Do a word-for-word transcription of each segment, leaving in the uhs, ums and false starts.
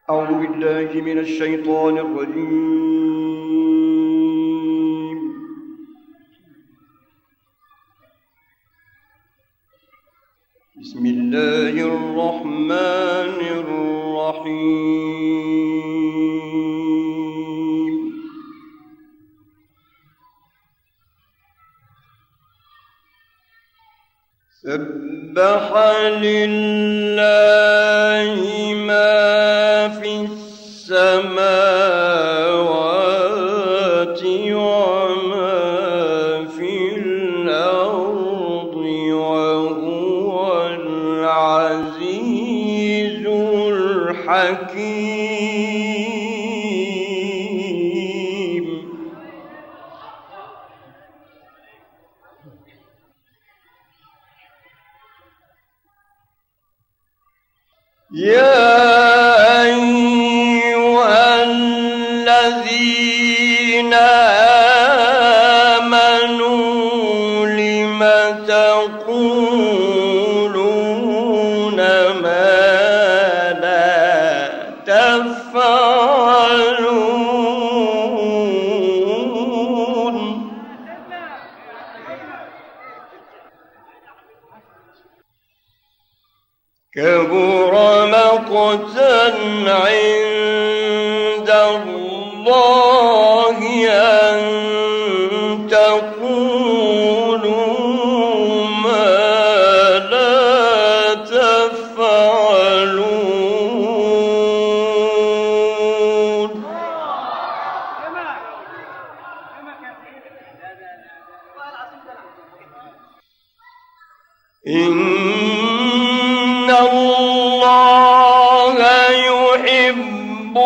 أعوذ بالله من الشيطان الرجيم. بسم الله الرحمن الرحيم. سبح لله ما في السماوات وما في الأرض وهو العزيز الحكيم. يا أيها الذين آمنوا لم تقولون ما لا تفعلون. كبر مقتا عند الله أن تقولوا ما لا تفعلون. إن الله يحب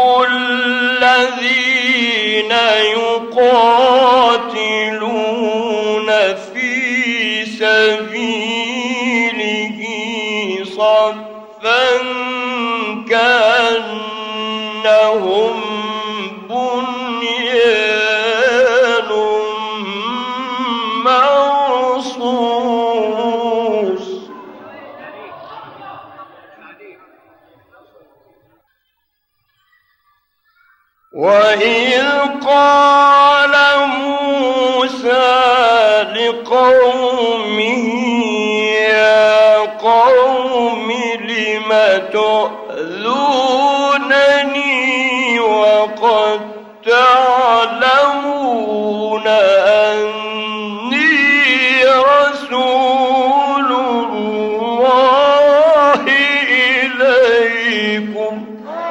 الذين يقاتلون في سبيله صفا كأنهم بنيان مرصوص. وإذ قال موسى لقومه يا قوم لم تؤذونني وقد تعلمون أني رسول الله إليكم.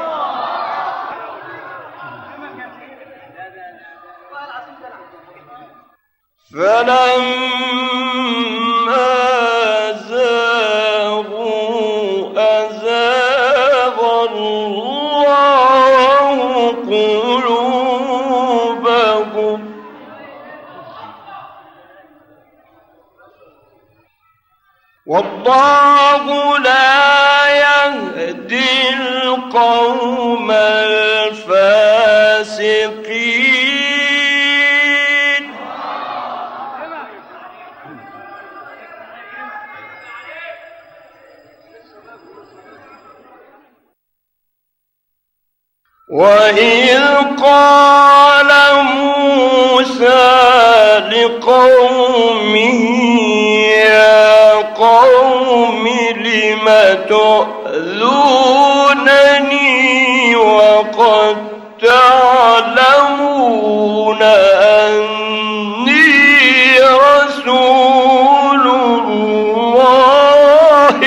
فلما زاغوا أزاغ الله قلوبهم. والله لا يهدي القوم الفاسقين. وإذ قال موسى لقومه يا قوم لم تؤذونني وقد تعلمون أني رسول الله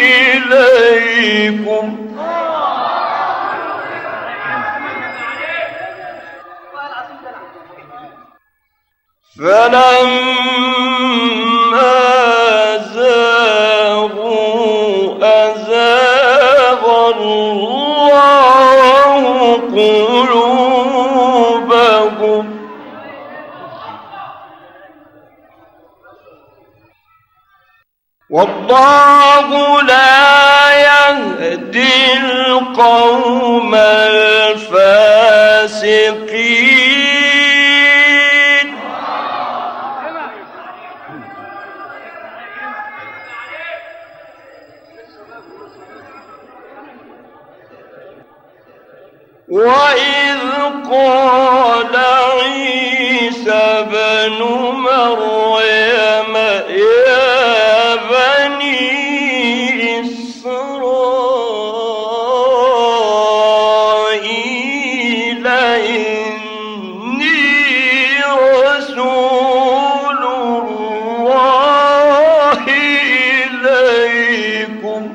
إليكم. فلما زاغوا أزاغ الله قلوبهم. والله لا يهدي القوم الفاسقين. وإذ قال عيسى بن مريم يا بني إسرائيل إني رسول الله إليكم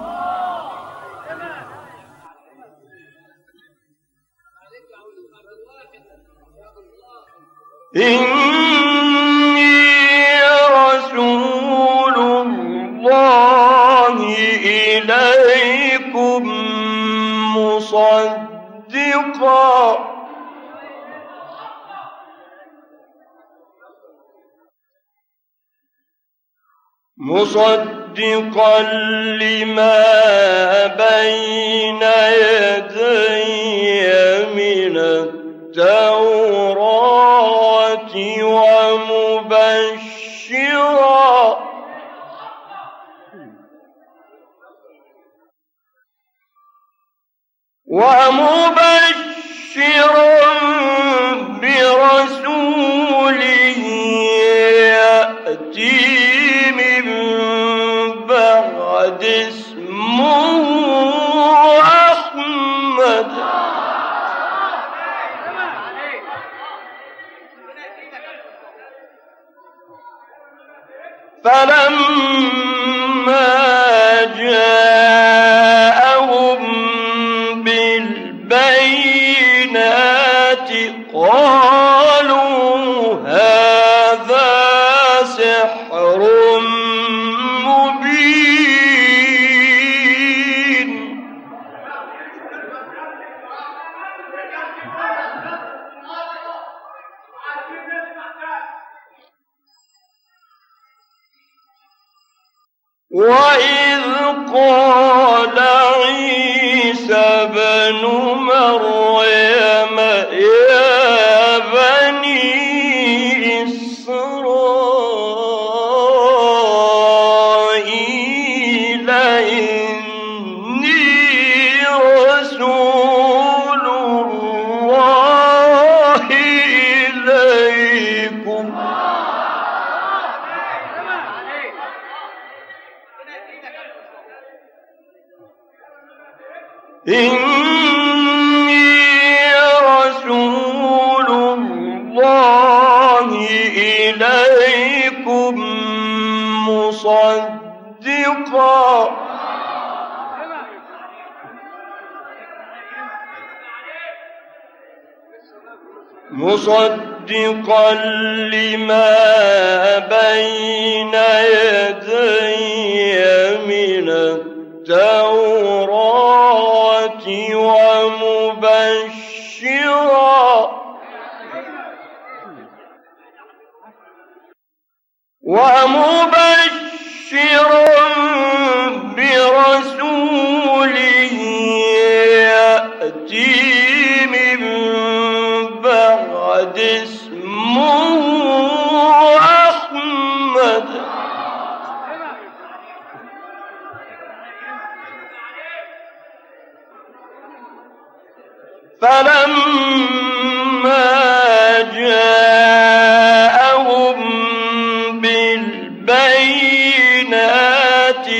إني رسول الله إليكم مصدقا مصدقا لما بين يدي من التوراة ومبشرا ومبشرا برسول يأتي من بعد اسمه أحمد فلما جاءهم بالبينات قالوا هذا سحر مبين وإذ قال عيسى بن مريم يا بني إسرائيل إني رسول الله إليكم إني رسول الله إليكم مصدقا مصدقا لما بين يدي من التوراة ومبشرا ومبشرا برسول يأتي من بعد اسمه أحمد فلما جاءهم بالبينات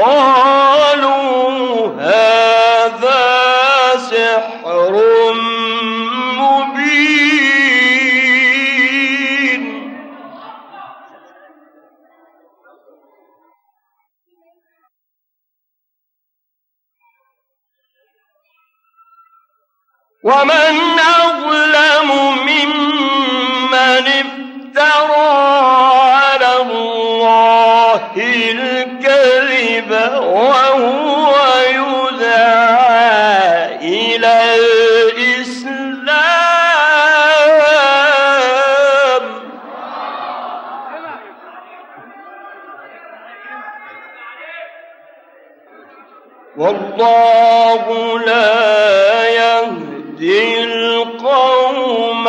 قالوا هذا سحر مبين ومن أظلم ممن افترى على الله الكذب وهو يدعى إلى الإسلام والله لا يهدي القوم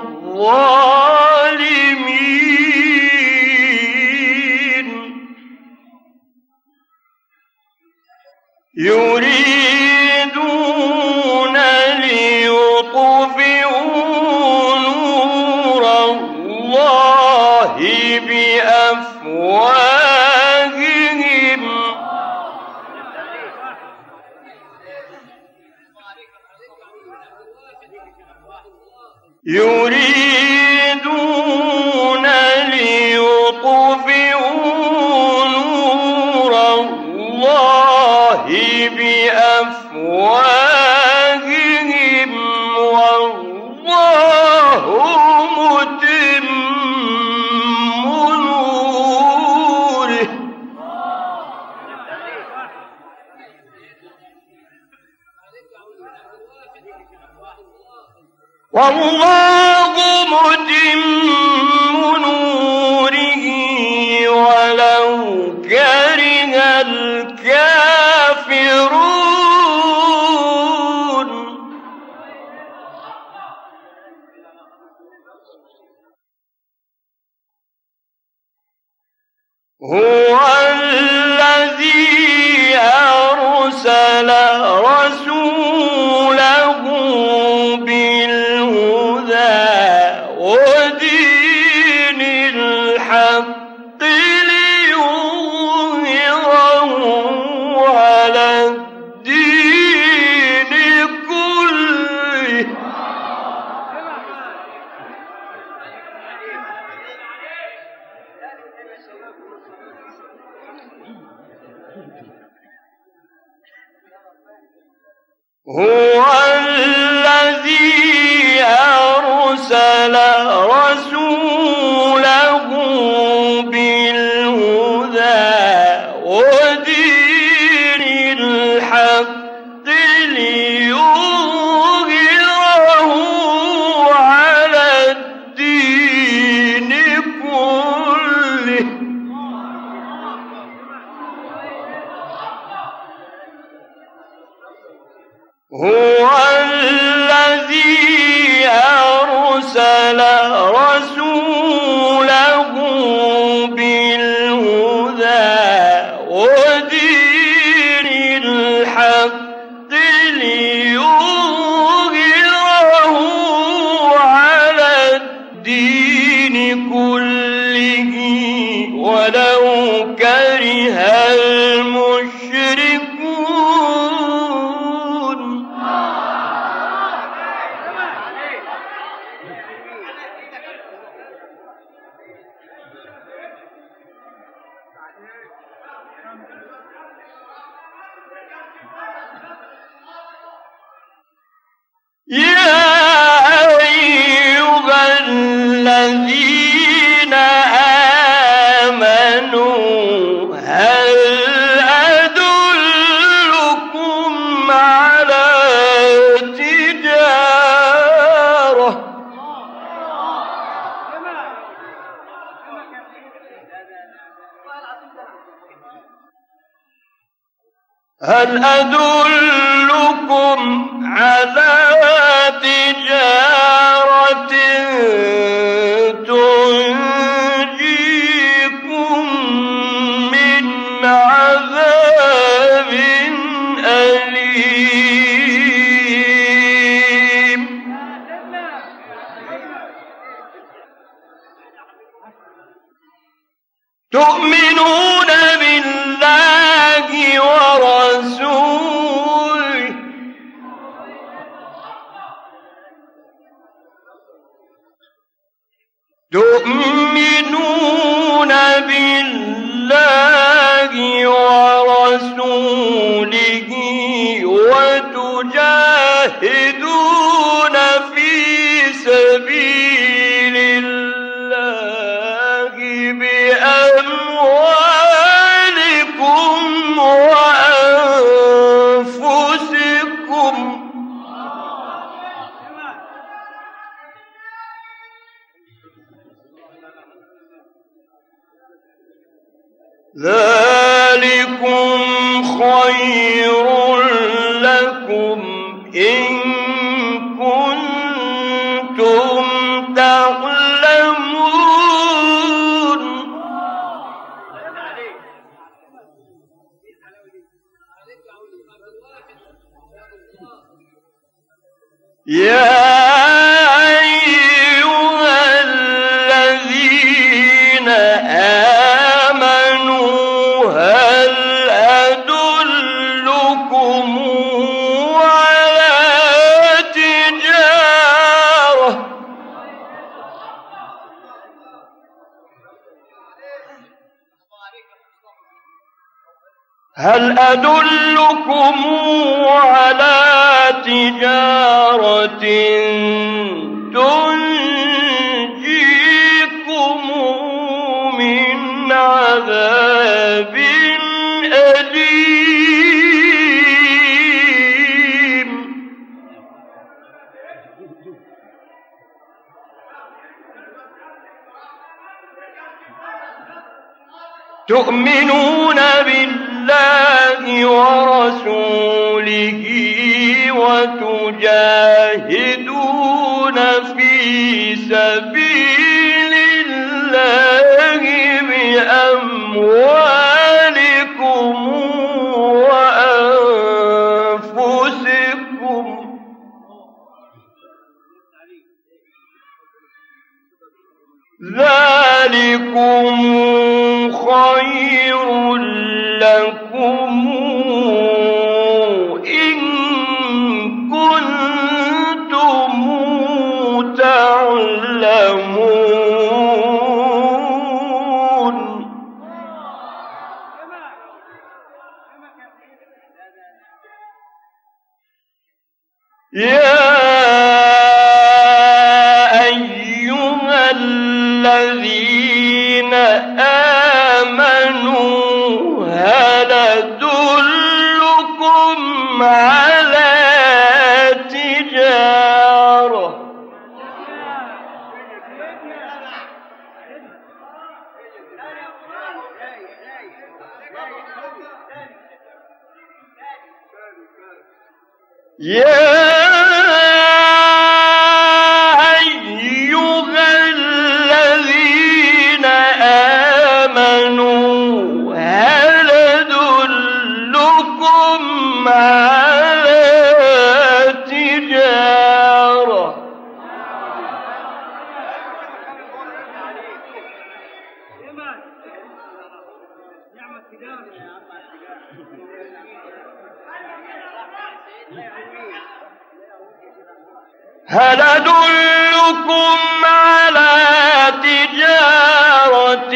الظالمين يريدون لي يريدون ليطفئوا نور الله بأفواههم والله متم نوره. والله متم نوره ولو كره الكافرون. هو الذي أرسل رسوله ودين الحق ليظهره على الدين كله. هو الذي أرسل رسوله بالهدى ودين الحق ليظهره على الدين كله. هو الذي أرسل رسوله بالهدى ودين الحق ليظهره على الدين كله ولو كره المشركون. يا أيها الذين آمنوا هل أدلكم على تجارة هل أدلكم على تجارة تنجيكم من عذاب أليم. تؤمنون بالله ورسوله تؤمنون بالله ورسوله وتجاهدون في سبيل الله بأموالكم وأنفسكم. ذلكم خير لكم إن كنتم تعلمون. يا أيها الذين آمنوا هل أدلكم على تجارة هل أدلكم على تجارة تنجيكم من عذاب أليم؟ تؤمنون بالله ورسوله وتجاهدون في سبيل الله بأموالكم وأنفسكم ذلكم خير لكم إن كنتم تعلمون. يا أيها الذين آمنوا هل أدلكم على تجارة يا هل أدلكم على تجارة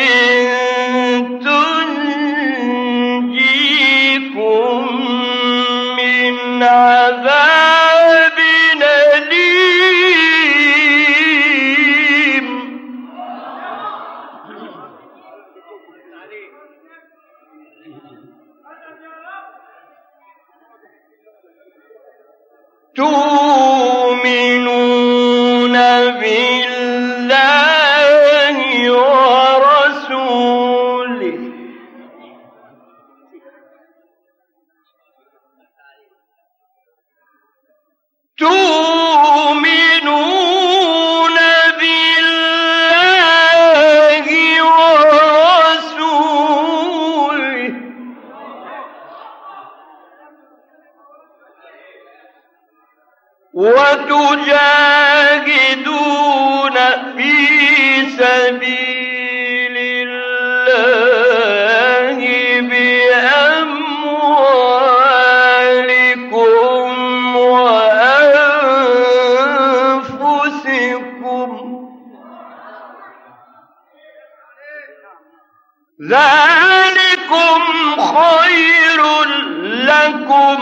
تنجيكم من عذاب أليم؟ تؤمنون بالله ورسوله تؤمنون بالله ورسوله وتجاهدون في سبيل الله بأموالكم وأنفسكم ذلكم خير لكم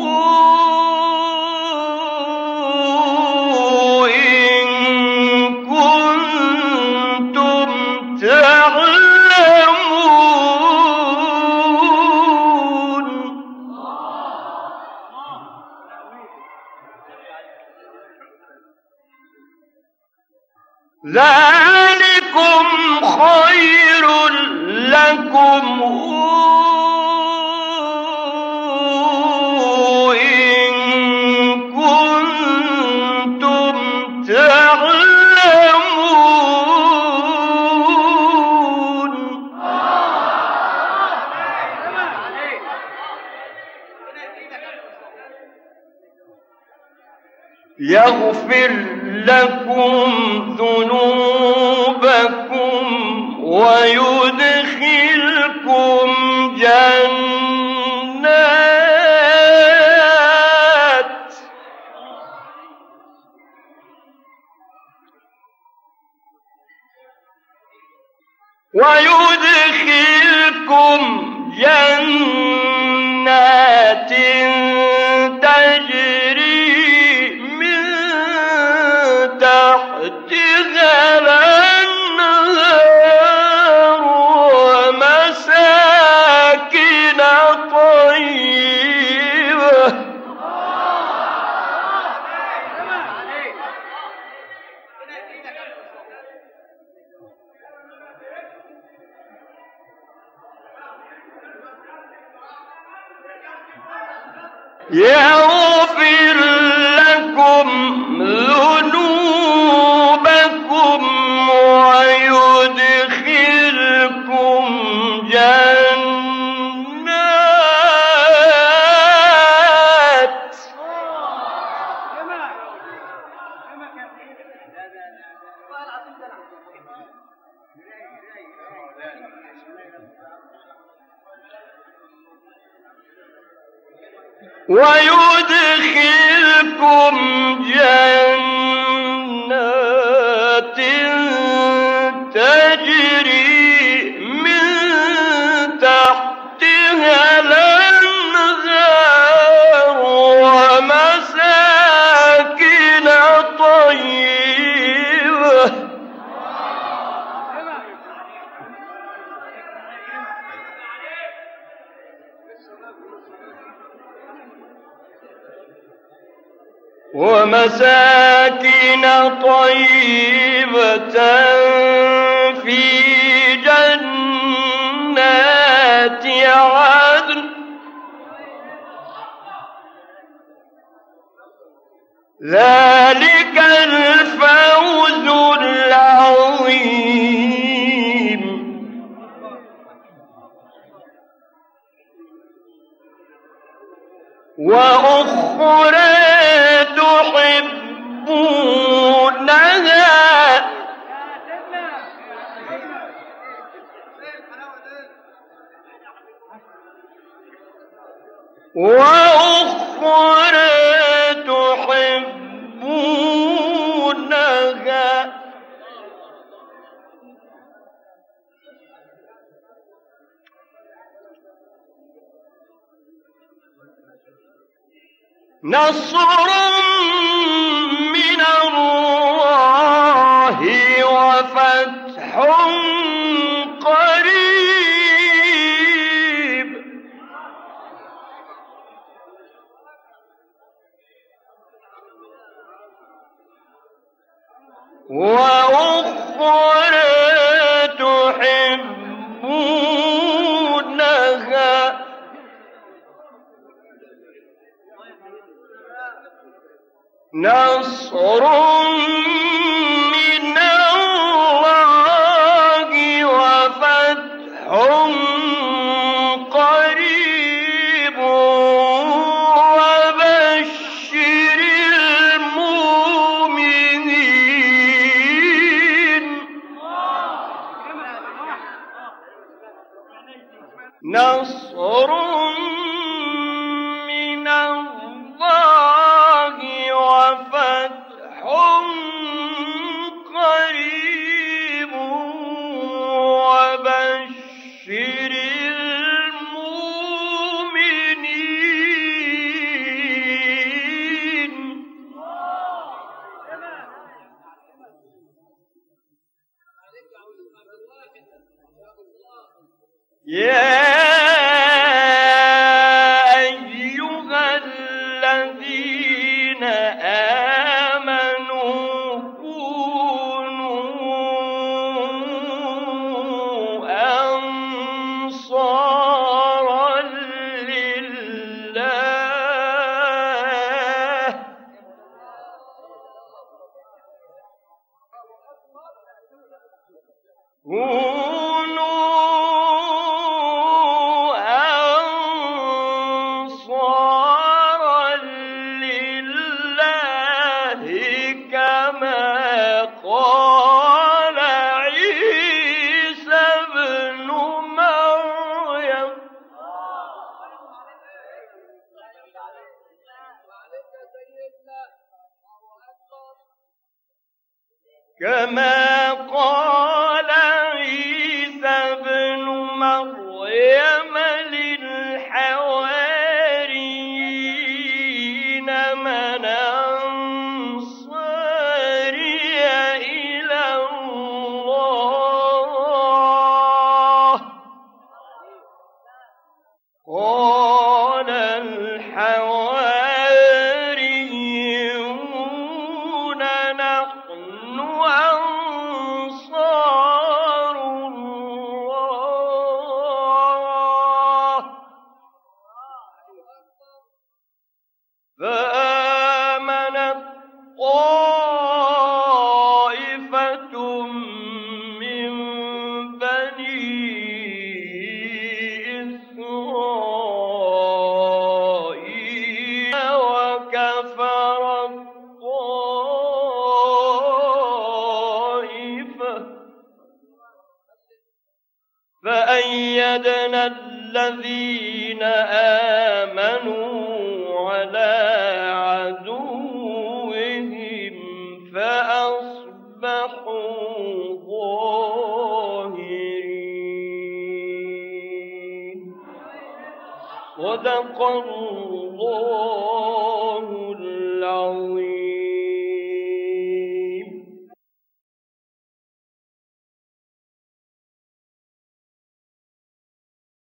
ذلكم خير لكم إن كنتم تعلمون. يغفر لكم ذنوبكم ويدخلكم جنات ويدخلكم جنات يغفر لكم ذنوبكم ويدخلكم جنات ويدخلكم جنات تجري من تحتها الأنهار ومساكن طيبة ومساكن طيبة في جنات عدن ذلك الفوز العظيم. وأخرى تحبونها وأخرى تحبونها نصر من الله وفتح قريب. وأخرى تحبونها نصر من الله وفتح قريب وبشر المؤمنين. نصر من الله وفتح قريب وبشر المؤمنين. يا أيها الذين آمنوا كونوا أنصارا لله أنصارا لله كما قال عيسى ابن مريم كما قال عيسى ابن مريم للحواريين من أنصاري إلى الله قال الحواريون نحن أنصار الذين آمنوا على عدوهم فأصبحوا ظاهرين. صدق الله العظيم.